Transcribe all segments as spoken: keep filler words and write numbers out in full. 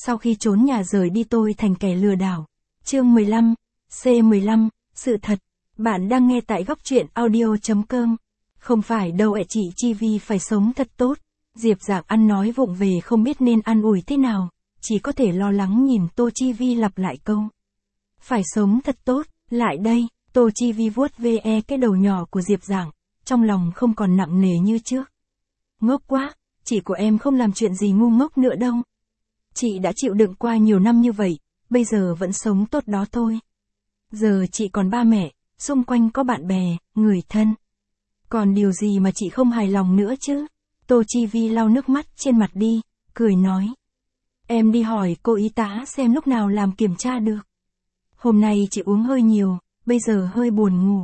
Sau khi trốn nhà rời đi tôi thành kẻ lừa đảo. Chương mười lăm, C mười lăm, sự thật. Bạn đang nghe tại góc truyện audio chấm com. Không phải đâu ạ, chị Chi Vi phải sống thật tốt. Diệp Dạng ăn nói vụng về không biết nên an ủi thế nào, chỉ có thể lo lắng nhìn Tô Chi Vi lặp lại câu. Phải sống thật tốt, lại đây, Tô Chi Vi vuốt ve cái đầu nhỏ của Diệp Dạng, trong lòng không còn nặng nề như trước. Ngốc quá, chị của em không làm chuyện gì ngu ngốc nữa đâu. Chị đã chịu đựng qua nhiều năm như vậy, bây giờ vẫn sống tốt đó thôi. Giờ chị còn ba mẹ, xung quanh có bạn bè, người thân. Còn điều gì mà chị không hài lòng nữa chứ? Tô Chi Vi lau nước mắt trên mặt đi, cười nói. Em đi hỏi cô y tá xem lúc nào làm kiểm tra được. Hôm nay chị uống hơi nhiều, bây giờ hơi buồn ngủ.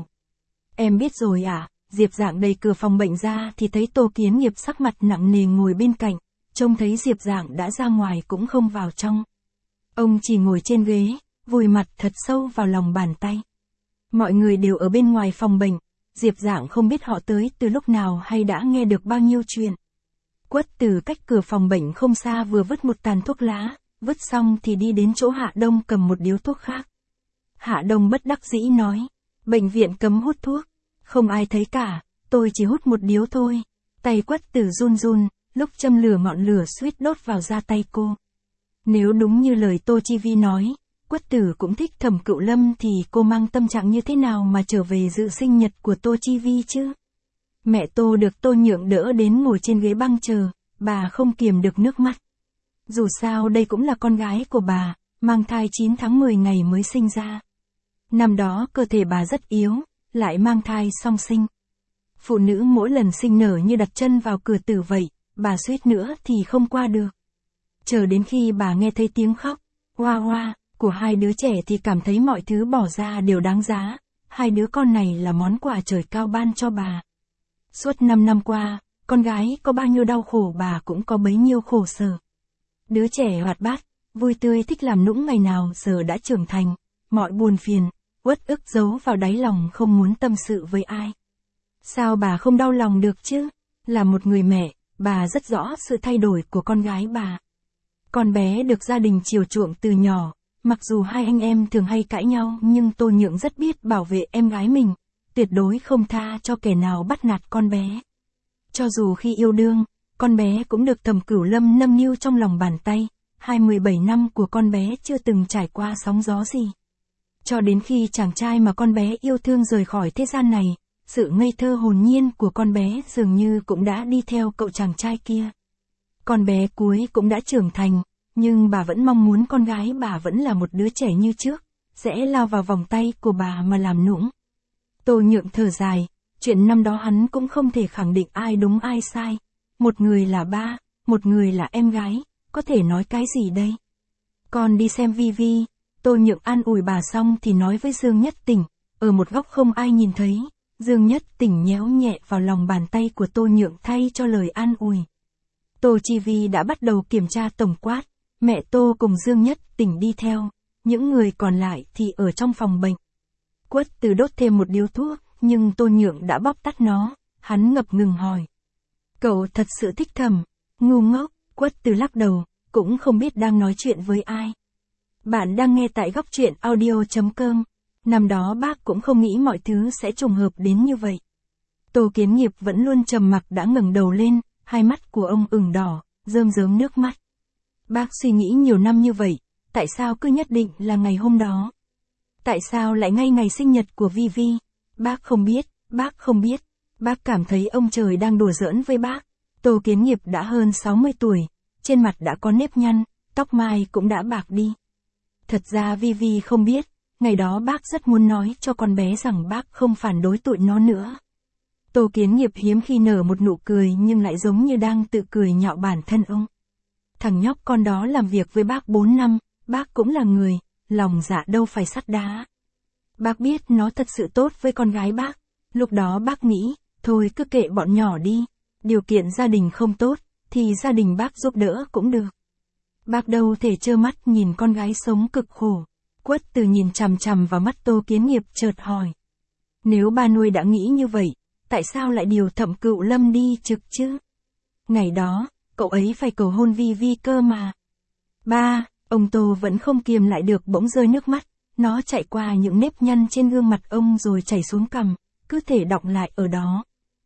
Em biết rồi à? Diệp Dạng đẩy cửa phòng bệnh ra thì thấy Tô Kiến Nghiệp sắc mặt nặng nề ngồi bên cạnh, trông thấy Diệp Dạng đã ra ngoài cũng không vào trong. Ông chỉ ngồi trên ghế, vùi mặt thật sâu vào lòng bàn tay. Mọi người đều ở bên ngoài phòng bệnh, Diệp Dạng không biết họ tới từ lúc nào hay đã nghe được bao nhiêu chuyện. Quất Từ cách cửa phòng bệnh không xa vừa vứt một tàn thuốc lá, vứt xong thì đi đến chỗ Hạ Đông cầm một điếu thuốc khác. Hạ Đông bất đắc dĩ nói, bệnh viện cấm hút thuốc, không ai thấy cả, tôi chỉ hút một điếu thôi. Tay Quất Từ run run, lúc châm lửa ngọn lửa suýt đốt vào da tay cô. Nếu đúng như lời Tô Chi Vi nói, Quất Tử cũng thích Thẩm Cựu Lâm thì cô mang tâm trạng như thế nào mà trở về dự sinh nhật của Tô Chi Vi chứ? Mẹ Tô được Tô Nhượng đỡ đến ngồi trên ghế băng chờ, bà không kiềm được nước mắt. Dù sao đây cũng là con gái của bà, mang thai chín tháng mười ngày mới sinh ra. Năm đó cơ thể bà rất yếu, lại mang thai song sinh. Phụ nữ mỗi lần sinh nở như đặt chân vào cửa tử vậy, bà suýt nữa thì không qua được. Chờ đến khi bà nghe thấy tiếng khóc, oa oa, của hai đứa trẻ thì cảm thấy mọi thứ bỏ ra đều đáng giá, hai đứa con này là món quà trời cao ban cho bà. Suốt năm năm qua, con gái có bao nhiêu đau khổ bà cũng có bấy nhiêu khổ sở. Đứa trẻ hoạt bát, vui tươi thích làm nũng ngày nào giờ đã trưởng thành, mọi buồn phiền, uất ức giấu vào đáy lòng không muốn tâm sự với ai. Sao bà không đau lòng được chứ? Là một người mẹ, bà rất rõ sự thay đổi của con gái bà. Con bé được gia đình chiều chuộng từ nhỏ, mặc dù hai anh em thường hay cãi nhau nhưng Tô Nhượng rất biết bảo vệ em gái mình, tuyệt đối không tha cho kẻ nào bắt nạt con bé. Cho dù khi yêu đương, con bé cũng được Thẩm Cửu Lâm nâng niu trong lòng bàn tay, hai mươi bảy năm của con bé chưa từng trải qua sóng gió gì. Cho đến khi chàng trai mà con bé yêu thương rời khỏi thế gian này, sự ngây thơ hồn nhiên của con bé dường như cũng đã đi theo cậu chàng trai kia. Con bé cuối cũng đã trưởng thành, nhưng bà vẫn mong muốn con gái bà vẫn là một đứa trẻ như trước, sẽ lao vào vòng tay của bà mà làm nũng. Tô Nhượng thở dài, chuyện năm đó hắn cũng không thể khẳng định ai đúng ai sai. Một người là ba, một người là em gái, có thể nói cái gì đây? Con đi xem Vi Vi. Tô Nhượng an ủi bà xong thì nói với Dương Nhất Tỉnh, ở một góc không ai nhìn thấy, Dương Nhất Tỉnh nhéo nhẹ vào lòng bàn tay của Tô Nhượng thay cho lời an ủi. Tô Chi Vi đã bắt đầu kiểm tra tổng quát, mẹ Tô cùng Dương Nhất Tỉnh đi theo, những người còn lại thì ở trong phòng bệnh. Quất Từ đốt thêm một điếu thuốc, nhưng Tô Nhượng đã bóp tắt nó, hắn ngập ngừng hỏi. Cậu thật sự thích Thẩm? Ngu ngốc, Quất Từ lắc đầu, cũng không biết đang nói chuyện với ai. Bạn đang nghe tại góc truyện audio chấm com. Năm đó bác cũng không nghĩ mọi thứ sẽ trùng hợp đến như vậy. Tô Kiến Nghiệp vẫn luôn trầm mặc đã ngẩng đầu lên, hai mắt của ông ửng đỏ, rơm rớm nước mắt. Bác suy nghĩ nhiều năm như vậy, tại sao cứ nhất định là ngày hôm đó? Tại sao lại ngay ngày sinh nhật của Vi Vi? Bác không biết, bác không biết. Bác cảm thấy ông trời đang đùa giỡn với bác. Tô Kiến Nghiệp đã hơn sáu mươi tuổi, trên mặt đã có nếp nhăn, tóc mai cũng đã bạc đi. Thật ra Vi Vi không biết, ngày đó bác rất muốn nói cho con bé rằng bác không phản đối tụi nó nữa. Tô Kiến Nghiệp hiếm khi nở một nụ cười nhưng lại giống như đang tự cười nhạo bản thân ông. Thằng nhóc con đó làm việc với bác bốn năm, bác cũng là người, lòng dạ đâu phải sắt đá. Bác biết nó thật sự tốt với con gái bác, lúc đó bác nghĩ, thôi cứ kệ bọn nhỏ đi, điều kiện gia đình không tốt, thì gia đình bác giúp đỡ cũng được. Bác đâu thể trơ mắt nhìn con gái sống cực khổ. Quất Từ nhìn chằm chằm vào mắt Tô Kiến Nghiệp chợt hỏi. Nếu ba nuôi đã nghĩ như vậy, tại sao lại điều Thẩm Cựu Lâm đi trực chứ? Ngày đó, cậu ấy phải cầu hôn Vi Vi cơ mà. Ba, ông Tô vẫn không kiềm lại được bỗng rơi nước mắt, nó chạy qua những nếp nhăn trên gương mặt ông rồi chảy xuống cằm, cứ thể đọng lại ở đó.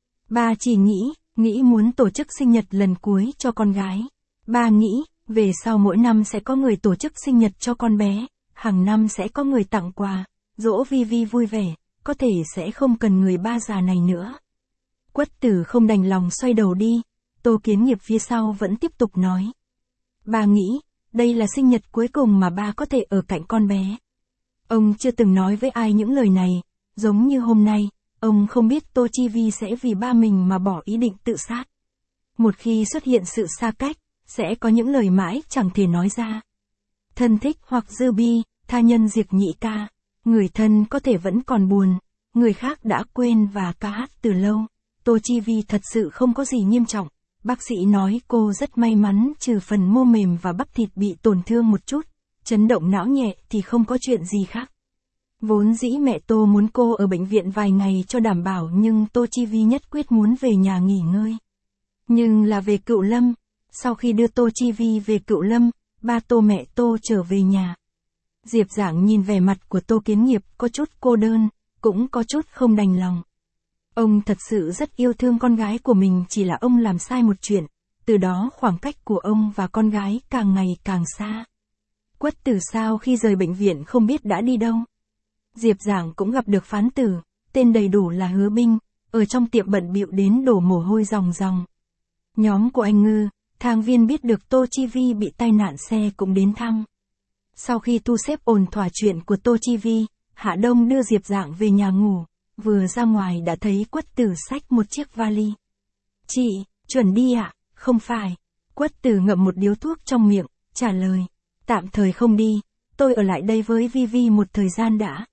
Ba chỉ nghĩ, nghĩ muốn tổ chức sinh nhật lần cuối cho con gái. Ba nghĩ, về sau mỗi năm sẽ có người tổ chức sinh nhật cho con bé, hàng năm sẽ có người tặng quà, dỗ Vi Vi vui vẻ, có thể sẽ không cần người ba già này nữa. Quất Tử không đành lòng xoay đầu đi, Tô Kiến Nghiệp phía sau vẫn tiếp tục nói. Ba nghĩ, đây là sinh nhật cuối cùng mà ba có thể ở cạnh con bé. Ông chưa từng nói với ai những lời này, giống như hôm nay, ông không biết Tô Chi Vi sẽ vì ba mình mà bỏ ý định tự sát. Một khi xuất hiện sự xa cách, sẽ có những lời mãi chẳng thể nói ra. Thân thích hoặc dư bi, tha nhân diệt nhị ca, người thân có thể vẫn còn buồn, người khác đã quên và ca hát từ lâu. Tô Chi Vi thật sự không có gì nghiêm trọng, bác sĩ nói cô rất may mắn trừ phần mô mềm và bắp thịt bị tổn thương một chút, chấn động não nhẹ thì không có chuyện gì khác. Vốn dĩ mẹ Tô muốn cô ở bệnh viện vài ngày cho đảm bảo nhưng Tô Chi Vi nhất quyết muốn về nhà nghỉ ngơi. Nhưng là về Cựu Lâm, sau khi đưa Tô Chi Vi về Cựu Lâm, ba Tô mẹ Tô trở về nhà. Diệp Giảng nhìn vẻ mặt của Tô Kiến Nghiệp có chút cô đơn, cũng có chút không đành lòng. Ông thật sự rất yêu thương con gái của mình, chỉ là ông làm sai một chuyện, từ đó khoảng cách của ông và con gái càng ngày càng xa. Quất Tử sau khi rời bệnh viện không biết đã đi đâu. Diệp Giảng cũng gặp được phán tử, tên đầy đủ là Hứa Binh, ở trong tiệm bận bịu đến đổ mồ hôi ròng ròng. Nhóm của anh Ngư, Thang Viên biết được Tô Chi Vi bị tai nạn xe cũng đến thăm. Sau khi thu xếp ổn thỏa chuyện của Tô Chi Vi, Hạ Đông đưa Diệp Giảng về nhà ngủ, vừa ra ngoài đã thấy Quất Tử xách một chiếc vali. Chị, chuẩn đi ạ? À? Không phải. Quất Tử ngậm một điếu thuốc trong miệng, trả lời. Tạm thời không đi, tôi ở lại đây với Vi Vi một thời gian đã.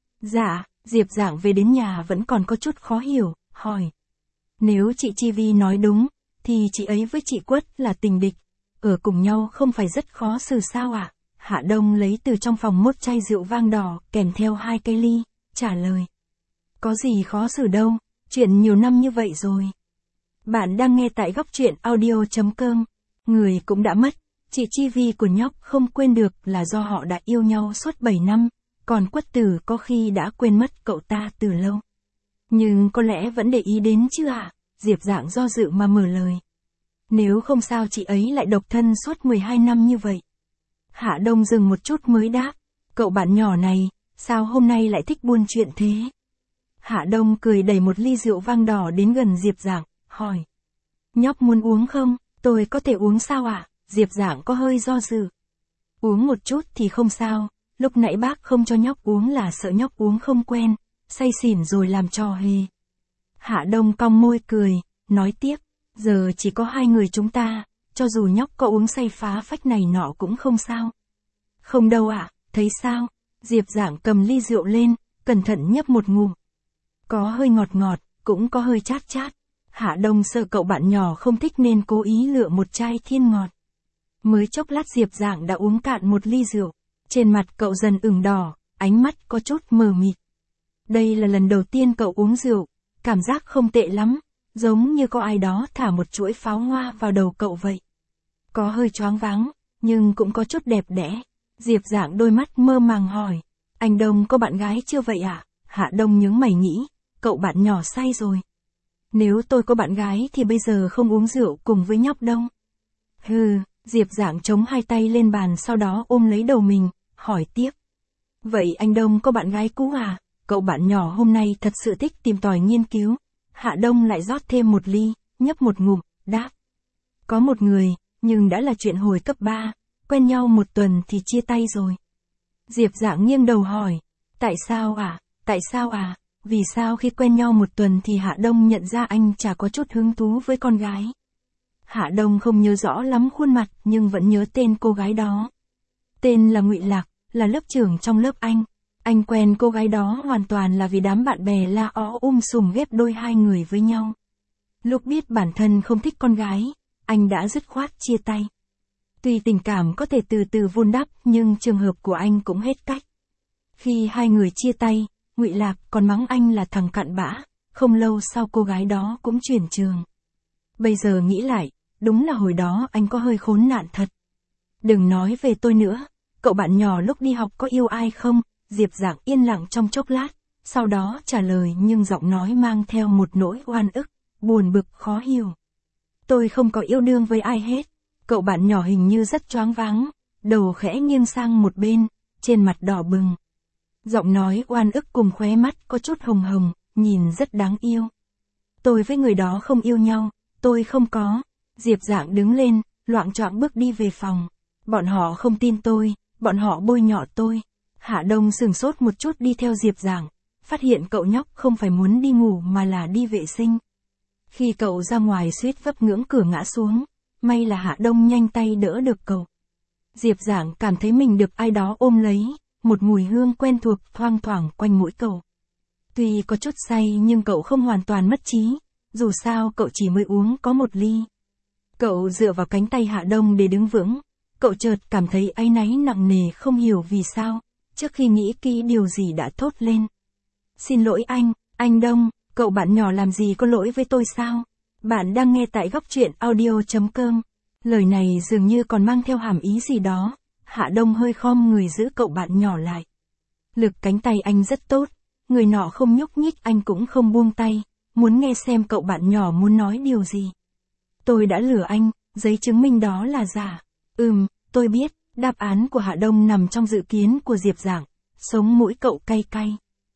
Dạ, Diệp Giảng về đến nhà vẫn còn có chút khó hiểu, hỏi. Nếu chị Chi Vi nói đúng, thì chị ấy với chị Quất là tình địch, ở cùng nhau không phải rất khó xử sao ạ? À? Hạ Đông lấy từ trong phòng một chai rượu vang đỏ kèm theo hai cây ly, trả lời. Có gì khó xử đâu, chuyện nhiều năm như vậy rồi. Bạn đang nghe tại góc truyện audio.com, người cũng đã mất, chị Chi Vi của nhóc không quên được là do họ đã yêu nhau suốt bảy năm, còn Quất Tử có khi đã quên mất cậu ta từ lâu. Nhưng có lẽ vẫn để ý đến chứ ạ? À? Diệp Giảng do dự mà mở lời. Nếu không sao chị ấy lại độc thân suốt mười hai năm như vậy. Hạ Đông dừng một chút mới đáp, cậu bạn nhỏ này, sao hôm nay lại thích buôn chuyện thế? Hạ Đông cười đẩy một ly rượu vang đỏ đến gần Diệp Giảng, hỏi. Nhóc muốn uống không, tôi có thể uống sao ạ? À? Diệp Giảng có hơi do dự. Uống một chút thì không sao, lúc nãy bác không cho nhóc uống là sợ nhóc uống không quen, say xỉn rồi làm trò hề. Hạ Đông cong môi cười, nói tiếp, giờ chỉ có hai người chúng ta, cho dù nhóc có uống say phá phách này nọ cũng không sao. Không đâu ạ, à, thấy sao? Diệp Giảng cầm ly rượu lên, cẩn thận nhấp một ngụm. Có hơi ngọt ngọt, cũng có hơi chát chát. Hạ Đông sợ cậu bạn nhỏ không thích nên cố ý lựa một chai thiên ngọt. Mới chốc lát Diệp Giảng đã uống cạn một ly rượu, trên mặt cậu dần ửng đỏ, ánh mắt có chút mờ mịt. Đây là lần đầu tiên cậu uống rượu, cảm giác không tệ lắm, giống như có ai đó thả một chuỗi pháo hoa vào đầu cậu vậy. Có hơi choáng váng, nhưng cũng có chút đẹp đẽ. Diệp Giảng đôi mắt mơ màng hỏi, anh Đông có bạn gái chưa vậy ạ? À? Hạ Đông nhướng mày nghĩ, cậu bạn nhỏ say rồi. Nếu tôi có bạn gái thì bây giờ không uống rượu cùng với nhóc đâu. Hừ, Diệp Giảng chống hai tay lên bàn sau đó ôm lấy đầu mình, hỏi tiếp. Vậy anh Đông có bạn gái cũ à? Cậu bạn nhỏ hôm nay thật sự thích tìm tòi nghiên cứu. Hạ Đông lại rót thêm một ly, nhấp một ngụm, đáp. Có một người, nhưng đã là chuyện hồi cấp ba, quen nhau một tuần thì chia tay rồi. Diệp Giảng nghiêng đầu hỏi, tại sao à, tại sao à, vì sao khi quen nhau một tuần thì Hạ Đông nhận ra anh chả có chút hứng thú với con gái. Hạ Đông không nhớ rõ lắm khuôn mặt nhưng vẫn nhớ tên cô gái đó. Tên là Ngụy Lạc, là lớp trưởng trong lớp anh. Anh quen cô gái đó hoàn toàn là vì đám bạn bè la ó um sùm ghép đôi hai người với nhau. Lúc biết bản thân không thích con gái, anh đã dứt khoát chia tay. Tuy tình cảm có thể từ từ vun đắp nhưng trường hợp của anh cũng hết cách. Khi hai người chia tay, Ngụy Lạc còn mắng anh là thằng cặn bã, không lâu sau cô gái đó cũng chuyển trường. Bây giờ nghĩ lại, đúng là hồi đó anh có hơi khốn nạn thật. Đừng nói về tôi nữa, cậu bạn nhỏ lúc đi học có yêu ai không? Diệp Giảng yên lặng trong chốc lát, sau đó trả lời nhưng giọng nói mang theo một nỗi oan ức, buồn bực khó hiểu. Tôi không có yêu đương với ai hết. Cậu bạn nhỏ hình như rất choáng váng, đầu khẽ nghiêng sang một bên, trên mặt đỏ bừng. Giọng nói oan ức cùng khóe mắt có chút hồng hồng, nhìn rất đáng yêu. Tôi với người đó không yêu nhau, tôi không có. Diệp Giảng đứng lên, loạng choạng bước đi về phòng. Bọn họ không tin tôi, bọn họ bôi nhọ tôi. Hạ Đông sửng sốt một chút đi theo Diệp Giảng, phát hiện cậu nhóc không phải muốn đi ngủ mà là đi vệ sinh. Khi cậu ra ngoài suýt vấp ngưỡng cửa ngã xuống, may là Hạ Đông nhanh tay đỡ được cậu. Diệp Giảng cảm thấy mình được ai đó ôm lấy, một mùi hương quen thuộc thoang thoảng quanh mũi cậu. Tuy có chút say nhưng cậu không hoàn toàn mất trí, dù sao cậu chỉ mới uống có một ly. Cậu dựa vào cánh tay Hạ Đông để đứng vững, cậu chợt cảm thấy áy náy nặng nề không hiểu vì sao, trước khi nghĩ kỹ điều gì đã thốt lên. Xin lỗi anh, anh Đông, cậu bạn nhỏ làm gì có lỗi với tôi sao? Bạn đang nghe tại góc truyện audio.com. Lời này dường như còn mang theo hàm ý gì đó. Hạ Đông hơi khom người giữ cậu bạn nhỏ lại. Lực cánh tay anh rất tốt, người nọ không nhúc nhích anh cũng không buông tay, muốn nghe xem cậu bạn nhỏ muốn nói điều gì. Tôi đã lừa anh, giấy chứng minh đó là giả. Ừm, tôi biết, đáp án của Hạ Đông nằm trong dự kiến của Diệp Giảng. Sống mũi cậu cay cay.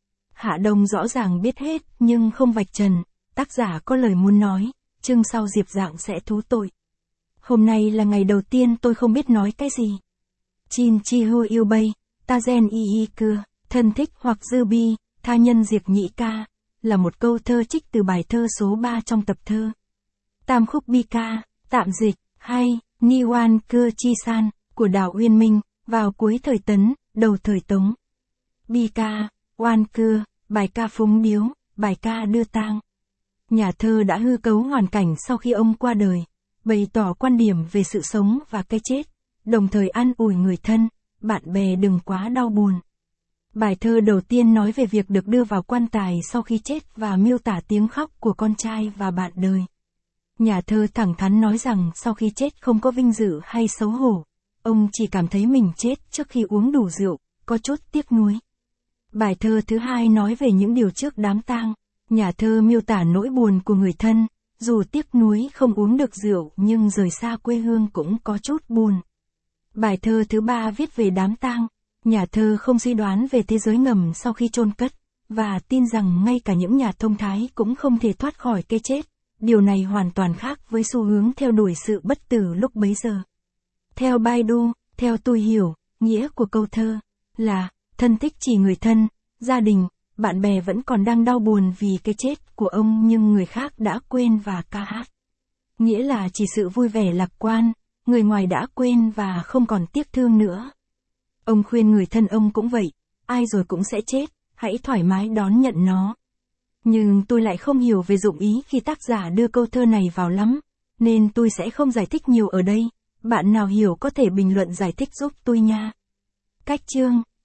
Hạ Đông rõ ràng biết hết nhưng không vạch trần, tác giả có lời muốn nói, chương sau Diệp Giảng sẽ thú tội. Hôm nay là ngày đầu tiên tôi không biết nói cái gì. Chin chi hu yêu bay, ta gen y y cưa, thân thích hoặc dư bi, tha nhân diệt nhị ca, là một câu thơ trích từ bài thơ số ba trong tập thơ. Tam khúc bi ca, tạm dịch, hay, ni wan cưa chi san, của Đào Uyên Minh, vào cuối thời Tấn, đầu thời Tống. Bi ca, oan cưa, bài ca phúng điếu, bài ca đưa tang. Nhà thơ đã hư cấu hoàn cảnh sau khi ông qua đời, bày tỏ quan điểm về sự sống và cái chết, đồng thời an ủi người thân, bạn bè đừng quá đau buồn. Bài thơ đầu tiên nói về việc được đưa vào quan tài sau khi chết và miêu tả tiếng khóc của con trai và bạn đời. Nhà thơ thẳng thắn nói rằng sau khi chết không có vinh dự hay xấu hổ, ông chỉ cảm thấy mình chết trước khi uống đủ rượu, có chút tiếc nuối. Bài thơ thứ hai nói về những điều trước đám tang. Nhà thơ miêu tả nỗi buồn của người thân, dù tiếc nuối không uống được rượu nhưng rời xa quê hương cũng có chút buồn. Bài thơ thứ ba viết về đám tang. Nhà thơ không suy đoán về thế giới ngầm sau khi chôn cất, và tin rằng ngay cả những nhà thông thái cũng không thể thoát khỏi cái chết. Điều này hoàn toàn khác với xu hướng theo đuổi sự bất tử lúc bấy giờ. Theo Baidu, theo tôi hiểu, nghĩa của câu thơ là, thân thích chỉ người thân, gia đình, bạn bè vẫn còn đang đau buồn vì cái chết của ông nhưng người khác đã quên và ca hát. Nghĩa là chỉ sự vui vẻ lạc quan, người ngoài đã quên và không còn tiếc thương nữa. Ông khuyên người thân ông cũng vậy, ai rồi cũng sẽ chết, hãy thoải mái đón nhận nó. Nhưng tôi lại không hiểu về dụng ý khi tác giả đưa câu thơ này vào lắm, nên tôi sẽ không giải thích nhiều ở đây. Bạn nào hiểu có thể bình luận giải thích giúp tôi nha. Cách chương